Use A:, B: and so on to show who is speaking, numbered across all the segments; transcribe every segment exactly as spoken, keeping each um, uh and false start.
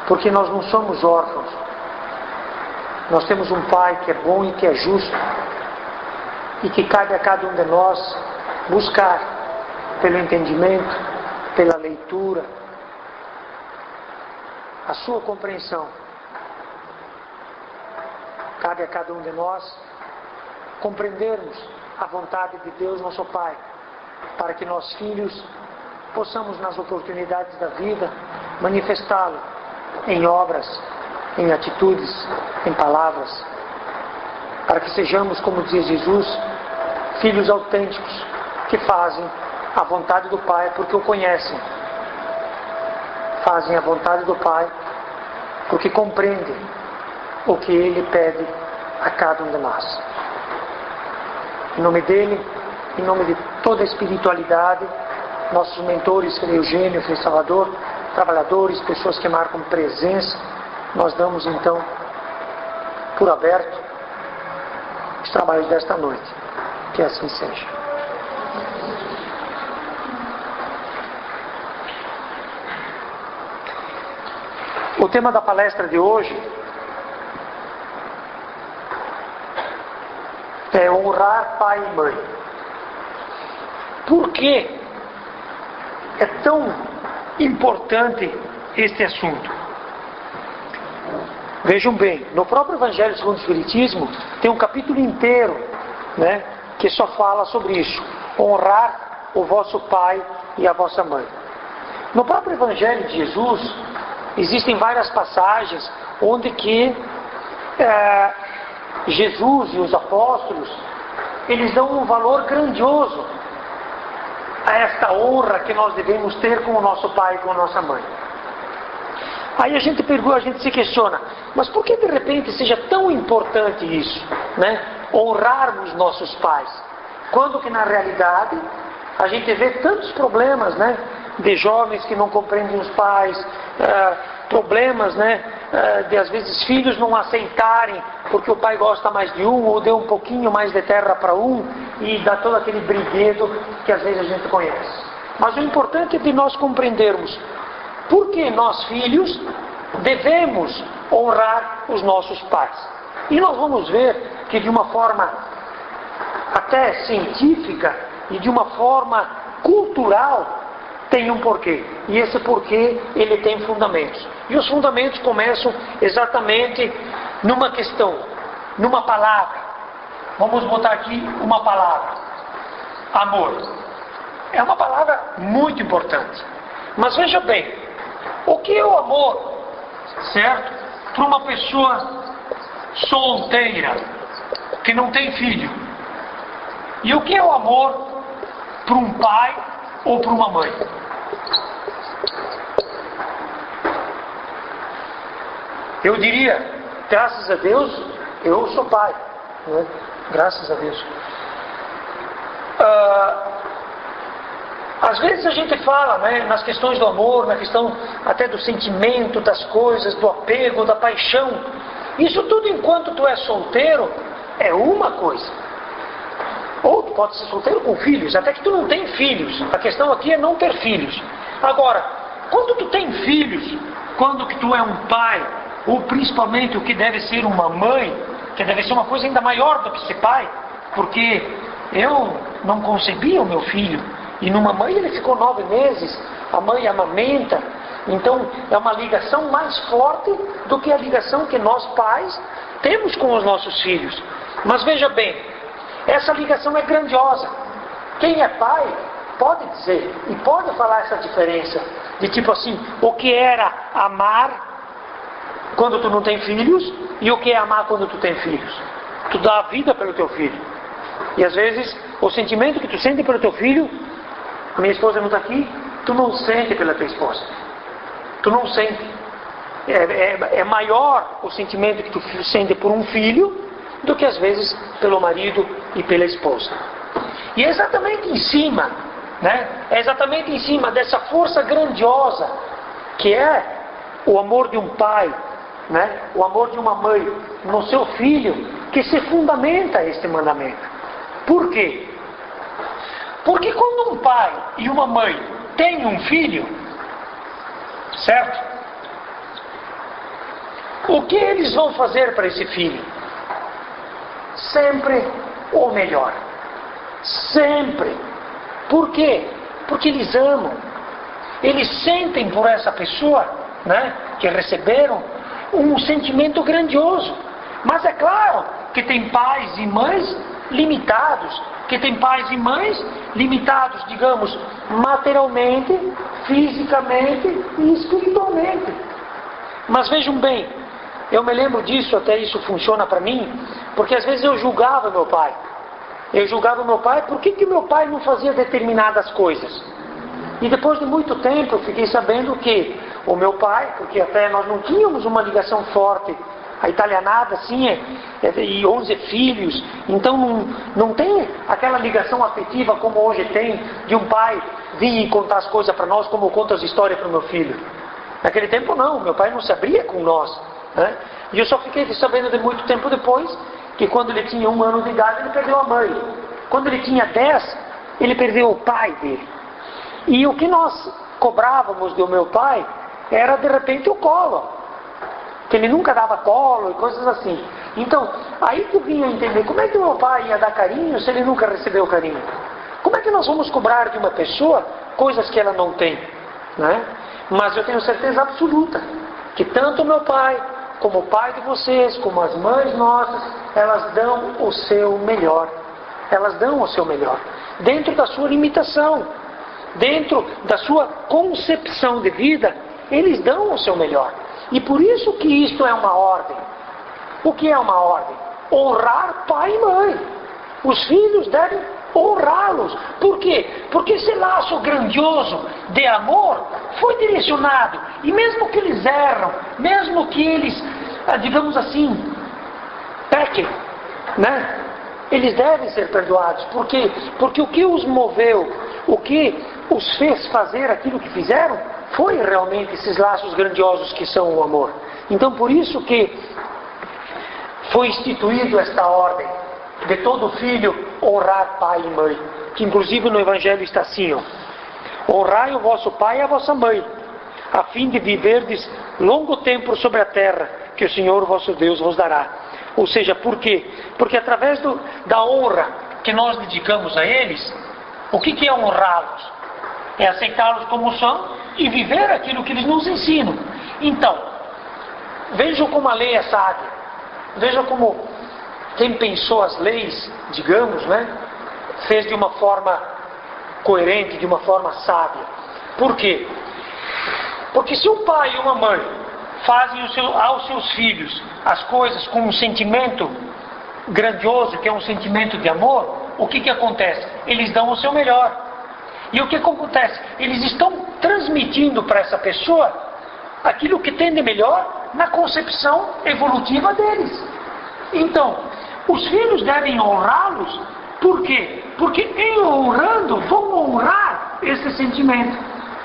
A: porque nós não somos órfãos. Nós temos um Pai que é bom e que é justo, e que cabe a cada um de nós buscar pelo entendimento, pela leitura, a sua compreensão. Cabe a cada um de nós compreendermos a vontade de Deus, nosso Pai, para que nós, filhos, possamos, nas oportunidades da vida, manifestá-lo em obras, em atitudes, em palavras, para que sejamos, como diz Jesus, filhos autênticos, que fazem a vontade do Pai porque o conhecem, fazem a vontade do Pai porque compreendem o que Ele pede a cada um de nós. Em nome dEle, em nome de toda a espiritualidade, nossos mentores, Frei Eugênio, Frei Salvador, trabalhadores, pessoas que marcam presença, nós damos então por aberto os trabalhos desta noite. Que assim seja. O tema da palestra de hoje é honrar pai e mãe. Por que é tão importante este assunto? Vejam bem, no próprio Evangelho segundo o Espiritismo tem um capítulo inteiro, né, que só fala sobre isso: honrar o vosso pai e a vossa mãe. No próprio Evangelho de Jesus existem várias passagens onde que é, Jesus e os apóstolos, eles dão um valor grandioso a esta honra que nós devemos ter com o nosso pai e com a nossa mãe. Aí a gente pergunta, a gente se questiona, mas por que de repente seja tão importante isso, né? Honrarmos nossos pais, quando que na realidade a gente vê tantos problemas, né? De jovens que não compreendem os pais, uh, problemas, né? Uh, de às vezes filhos não aceitarem porque o pai gosta mais de um, ou deu um pouquinho mais de terra para um, e dá todo aquele briguedo que às vezes a gente conhece. Mas o importante é de nós compreendermos por que nós, filhos, devemos honrar os nossos pais. E nós vamos ver que de uma forma até científica e de uma forma cultural tem um porquê. E esse porquê, ele tem fundamentos. E os fundamentos começam exatamente numa questão, numa palavra. Vamos botar aqui uma palavra: amor. É uma palavra muito importante. Mas veja bem, o que é o amor, certo? Para uma pessoa solteira, que não tem filho. E o que é o amor para um pai ou para uma mãe? Eu diria, graças a Deus, eu sou pai, né? Graças a Deus. Ah, às vezes a gente fala, né, nas questões do amor, na questão até do sentimento, das coisas, do apego, da paixão. Isso tudo enquanto tu é solteiro é uma coisa. Ou tu pode ser solteiro com filhos, até que tu não tem filhos. A questão aqui é não ter filhos. Agora, quando tu tem filhos, quando que tu é um pai, ou principalmente o que deve ser uma mãe, que deve ser uma coisa ainda maior do que ser pai, porque eu não concebi o meu filho, e numa mãe ele ficou nove meses, a mãe amamenta, então é uma ligação mais forte do que a ligação que nós pais temos com os nossos filhos. Mas veja bem, essa ligação é grandiosa. Quem é pai pode dizer e pode falar essa diferença de tipo assim, o que era amar quando tu não tem filhos e o que é amar quando tu tem filhos. Tu dá a vida pelo teu filho, e às vezes o sentimento que tu sente pelo teu filho, a minha esposa não está aqui, tu não sente pela tua esposa, tu não sente. É, é, é maior o sentimento que tu sente por um filho do que às vezes pelo marido e pela esposa. E é exatamente em cima, né? É exatamente em cima dessa força grandiosa que é o amor de um pai, né? O amor de uma mãe no seu filho, que se fundamenta este mandamento. Por quê? Porque quando um pai e uma mãe têm um filho, certo? o que eles vão fazer para esse filho? Sempre o melhor. Sempre. Por quê? Porque eles amam. Eles sentem por essa pessoa, né, que receberam, um sentimento grandioso. Mas é claro que tem pais e mães limitados, que tem pais e mães limitados, digamos, materialmente, fisicamente e espiritualmente. Mas vejam bem, eu me lembro disso, até isso funciona para mim, porque às vezes eu julgava meu pai. Eu julgava meu pai, por que que meu pai não fazia determinadas coisas? E depois de muito tempo eu fiquei sabendo que o meu pai, porque até nós não tínhamos uma ligação forte, a italianada assim, é, é, e onze filhos, então não, não tem aquela ligação afetiva como hoje tem, de um pai vir e contar as coisas para nós, como eu conto as histórias para o meu filho. Naquele tempo não, meu pai não se abria com nós, né? E eu só fiquei sabendo de muito tempo depois, que quando ele tinha um ano de idade, ele perdeu a mãe. Quando ele tinha dez, ele perdeu o pai dele. E o que nós cobrávamos do meu pai era de repente o colo, que ele nunca dava colo e coisas assim. Então, aí que eu vinha entender, como é que meu pai ia dar carinho se ele nunca recebeu carinho? Como é que nós vamos cobrar de uma pessoa coisas que ela não tem, né? Mas eu tenho certeza absoluta que tanto meu pai, como o pai de vocês, como as mães nossas, elas dão o seu melhor. Elas dão o seu melhor. Dentro da sua limitação, dentro da sua concepção de vida, eles dão o seu melhor. E por isso que isto é uma ordem. O que é uma ordem? Honrar pai e mãe. Os filhos devem honrá-los. Por quê? Porque esse laço grandioso de amor foi direcionado. E mesmo que eles erram, mesmo que eles, digamos assim, pequem, né? Eles devem ser perdoados. Por quê? Porque o que os moveu, o que os fez fazer aquilo que fizeram, foi realmente esses laços grandiosos que são o amor. Então por isso que foi instituído esta ordem de todo filho honrar pai e mãe, que inclusive no Evangelho está assim, ó: honrai o vosso pai e a vossa mãe, a fim de viverdes longo tempo sobre a terra, que o Senhor vosso Deus vos dará. Ou seja, por quê? Porque através do, da honra que nós dedicamos a eles, o que, que é honrá-los? É aceitá-los como são e viver aquilo que eles nos ensinam. Então, vejam como a lei é sábia. Vejam como quem pensou as leis, digamos, né, fez de uma forma coerente, de uma forma sábia. Por quê? Porque se um pai e uma mãe fazem o seu, aos seus filhos as coisas com um sentimento grandioso, que é um sentimento de amor, o que que acontece? Eles dão o seu melhor. E o que acontece? Eles estão transmitindo para essa pessoa aquilo que tem de melhor na concepção evolutiva deles. Então, os filhos devem honrá-los. Por quê? Porque em honrando vão honrar esse sentimento.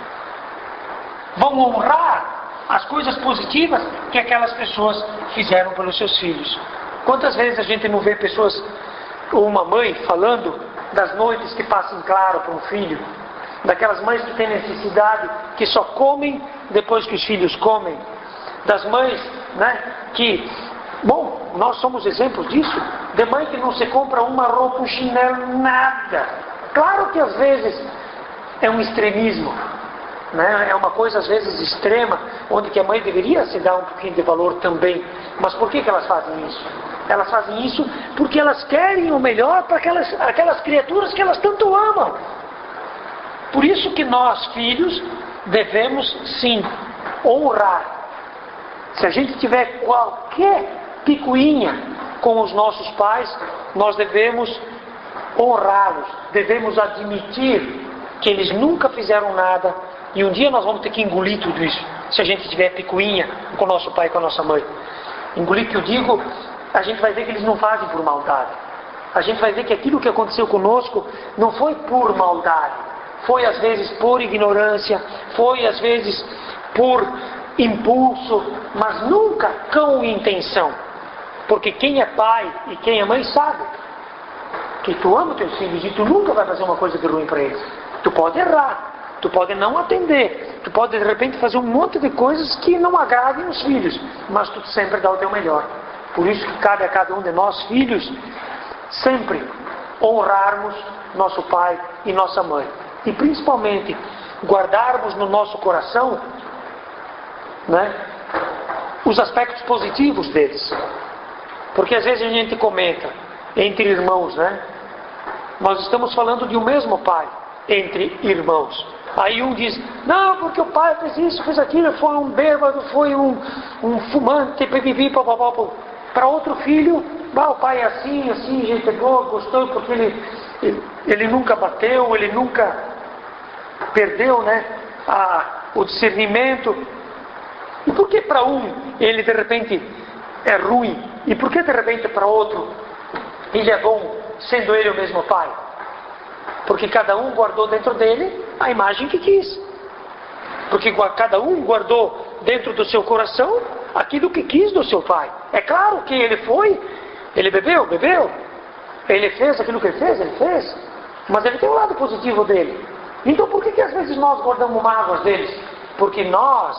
A: Vão honrar as coisas positivas que aquelas pessoas fizeram pelos seus filhos. Quantas vezes a gente não vê pessoas, ou uma mãe, falando das noites que passam claro para um filho, daquelas mães que têm necessidade, que só comem depois que os filhos comem, das mães, né, que, bom, nós somos exemplos disso, de mãe que não se compra uma roupa, um chinelo, nada. Claro que às vezes é um extremismo, né? É uma coisa às vezes extrema, onde que a mãe deveria se dar um pouquinho de valor também. Mas por que que elas fazem isso? Elas fazem isso porque elas querem o melhor para aquelas, aquelas criaturas que elas tanto amam. Por isso que nós, filhos, devemos sim honrar. Se a gente tiver qualquer picuinha com os nossos pais, nós devemos honrá-los, devemos admitir que eles nunca fizeram nada, e um dia nós vamos ter que engolir tudo isso, se a gente tiver picuinha com o nosso pai e com a nossa mãe. Engolir, que eu digo, a gente vai ver que eles não fazem por maldade. A gente vai ver que aquilo que aconteceu conosco não foi por maldade, foi às vezes por ignorância, foi às vezes por impulso, mas nunca com intenção. Porque quem é pai e quem é mãe sabe que tu ama teus filhos e tu nunca vai fazer uma coisa de ruim para eles. Tu pode errar, Tu pode não atender, tu pode de repente fazer um monte de coisas que não agradem os filhos, mas tu sempre dá o teu melhor. Por isso que cabe a cada um de nós, filhos, sempre honrarmos nosso pai e nossa mãe. E principalmente, guardarmos no nosso coração, né, os aspectos positivos deles. Porque às vezes a gente comenta, entre irmãos, né? Nós estamos falando de um mesmo pai, entre irmãos. Aí um diz, não, porque o pai fez isso, fez aquilo, foi um bêbado, foi um, um fumante, pipipi, papapá. Para outro filho, ah, o pai é assim, assim, gente boa, gostou, porque ele, ele, ele nunca bateu, ele nunca perdeu, né, a, o discernimento. E por que para um ele de repente é ruim? E por que de repente para outro ele é bom, sendo ele o mesmo pai? Porque cada um guardou dentro dele a imagem que quis. Porque cada um guardou dentro do seu coração aquilo que quis do seu pai. É claro que ele foi, ele bebeu, bebeu. Ele fez aquilo que ele fez, ele fez. Mas ele tem um lado positivo dele. Então por que que às vezes nós guardamos mágoas deles? Porque nós,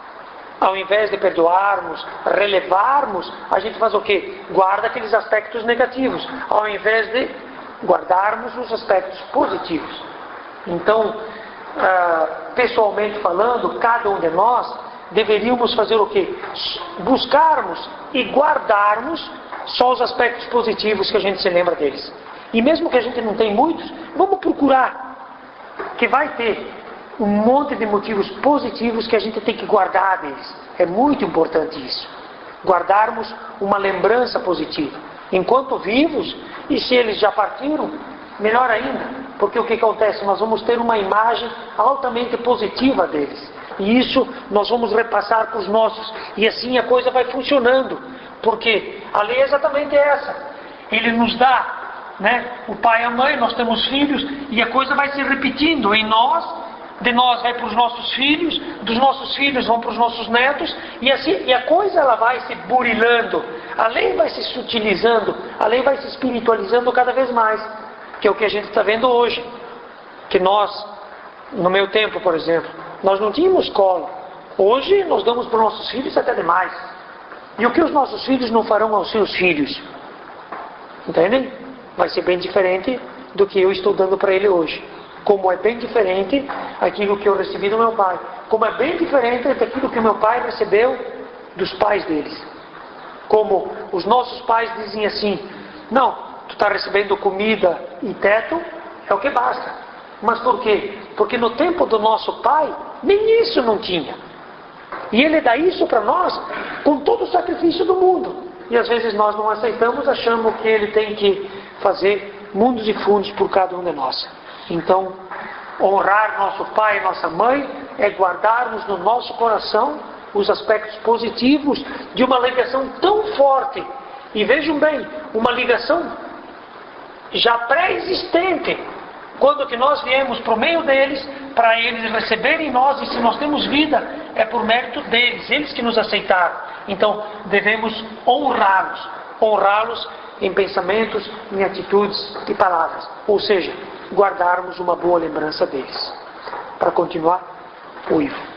A: ao invés de perdoarmos, relevarmos, a gente faz o quê? Guarda aqueles aspectos negativos, ao invés de guardarmos os aspectos positivos. Então, ah, pessoalmente falando, cada um de nós deveríamos fazer o quê? Buscarmos e guardarmos só os aspectos positivos que a gente se lembra deles. E mesmo que a gente não tenha muitos, vamos procurar, que vai ter um monte de motivos positivos que a gente tem que guardar deles. É muito importante isso. Guardarmos uma lembrança positiva. Enquanto vivos, e se eles já partiram, melhor ainda. Porque o que acontece? Nós vamos ter uma imagem altamente positiva deles. E isso nós vamos repassar para os nossos. E assim a coisa vai funcionando. Porque a lei é exatamente essa. Ele nos dá, né, o pai e a mãe, nós temos filhos, e a coisa vai se repetindo em nós. De nós vai para os nossos filhos, dos nossos filhos vão para os nossos netos, e assim, e a coisa ela vai se burilando, a lei vai se sutilizando, a lei vai se espiritualizando cada vez mais, que é o que a gente está vendo hoje. Que nós, no meu tempo, por exemplo, nós não tínhamos escola. Hoje nós damos para os nossos filhos até demais. E o que os nossos filhos não farão aos seus filhos? Entendem? Vai ser bem diferente do que eu estou dando para ele hoje. Como é bem diferente aquilo que eu recebi do meu pai. Como é bem diferente daquilo que meu pai recebeu dos pais deles. Como os nossos pais dizem assim, não, tu está recebendo comida e teto, é o que basta. Mas por quê? Porque no tempo do nosso pai, nem isso não tinha. E ele dá isso para nós com todo o sacrifício do mundo. E às vezes nós não aceitamos, achamos que ele tem que fazer mundos e fundos por cada um de nós. Então, honrar nosso pai e nossa mãe é guardarmos no nosso coração os aspectos positivos de uma ligação tão forte. E vejam bem, uma ligação já pré-existente. Quando que nós viemos por meio deles, para eles receberem nós, e se nós temos vida, é por mérito deles, eles que nos aceitaram. Então, devemos honrá-los. Honrá-los em pensamentos, em atitudes e palavras. Ou seja, guardarmos uma boa lembrança deles. Para continuar, o Ivo.